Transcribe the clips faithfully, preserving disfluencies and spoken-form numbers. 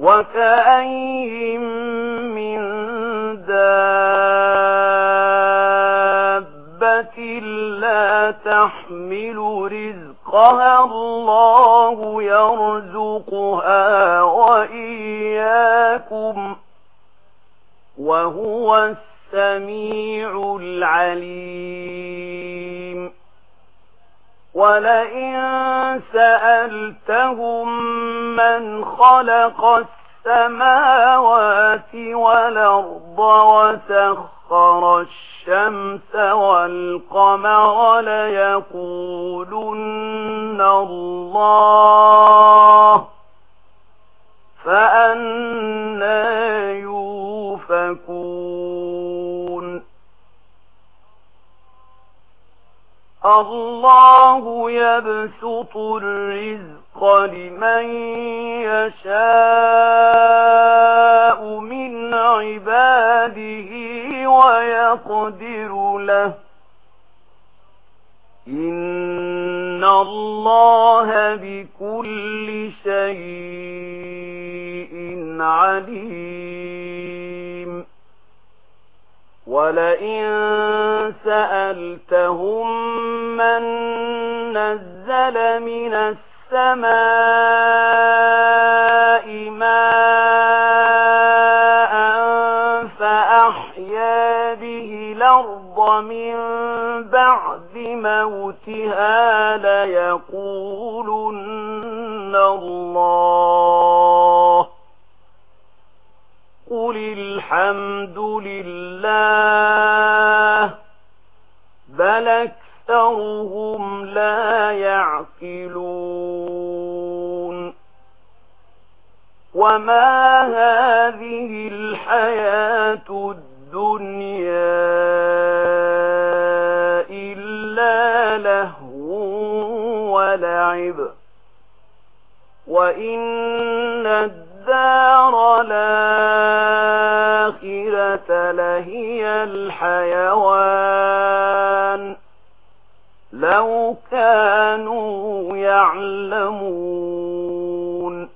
وكأين من دابة لا تحمل رزقها الله يرزقها وإياكم وهو السميع العليم ولئن سألتهم من خلق السماوات والأرض وسخر الشمس والقمر ليقولن الله فأنى يؤفكون الله يبسط الرزق لمن يشاء من عباده ويقدر له إن الله بكل شيء عليم ولئن سألتهم من نزل من السماء ماء فأحيا به الأرض من بعد موتها ليقولن الله قل الحمد لله بل أكثرهم لا يعقلون وما هذه الحياة الدنيا إلا لهو ولعب وإن الدار الآخرة لهي الحيوان لو كانوا يعلمون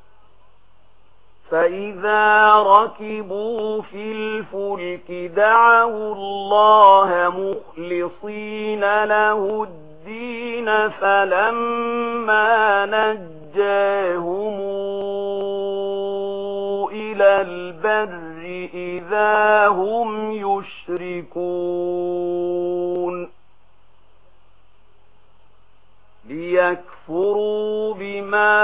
فإذا ركبوا في الفلك دعوا الله مخلصين له الدين فلما نجاهم إلى البر إذا هم يشركون ليكفروا بما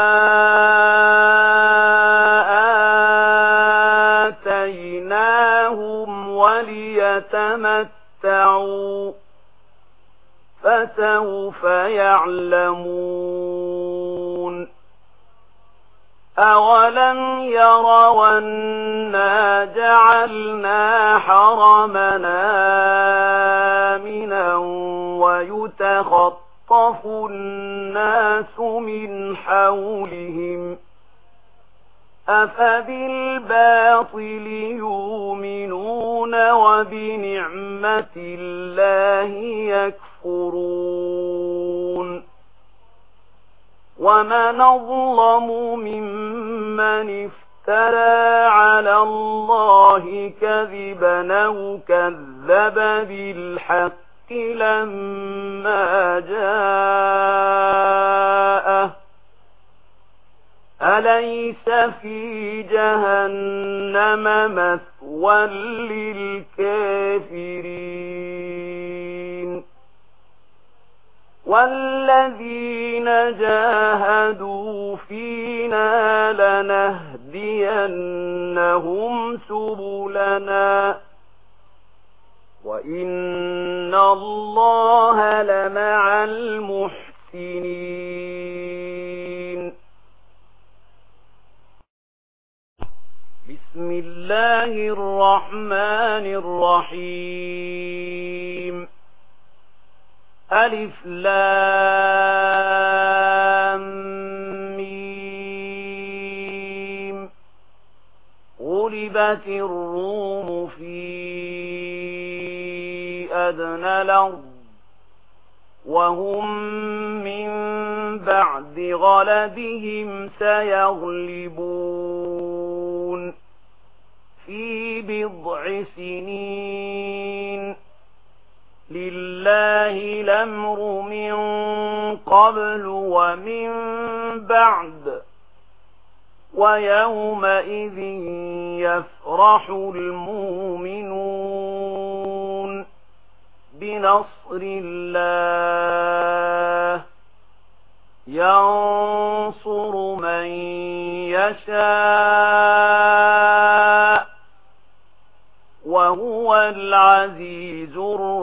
آتيناهم وليتمتعوا فسوف يعلمون أولم يروا أنا جعلنا حرمنا آمنا ويتخطف الناس من حولهم أفبالباطل يؤمنون وبنعمة الله يكفرون ومن أظلم ممن افترى على الله كذبا أو كذب بالحق لما جاءه أليس في جهنم مثوى للكافرين والذين جاهدوا فينا لنهدينهم سبلنا وإن الله لمع المحسنين بسم الله الرحمن الرحيم ألف لام ميم غلبت الروم في أدنى الأرض وهم من بعد غلبهم سيغلبون في بضع سنين لله الأمر من قبل ومن بعد ويومئذ يفرح المؤمنون بنصر الله ينصر من يشاء وهو العزيز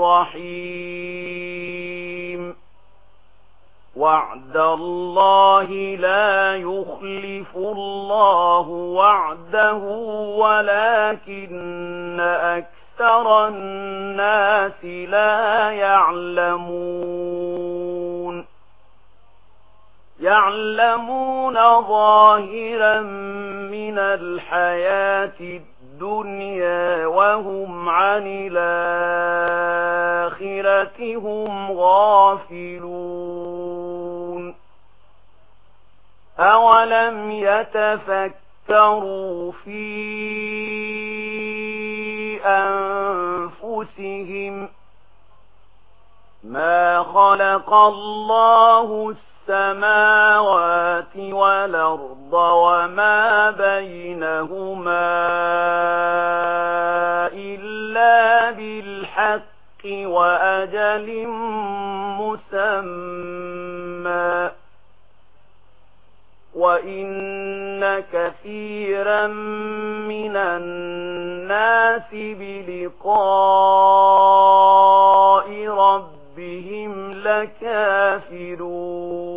الرحيم وعد الله لا يخلف الله وعده ولكن أكثر الناس لا يعلمون يعلمون ظاهرا من الحياة الدنيا وهم عن الآخرة هم غافلون أولم يتفكروا في أنفسهم ما خلق الله السماوات والأرض وما بينهما إلا بالحق وأجل مسمى وإن كثيرا من الناس بلقاء ربهم لكافرون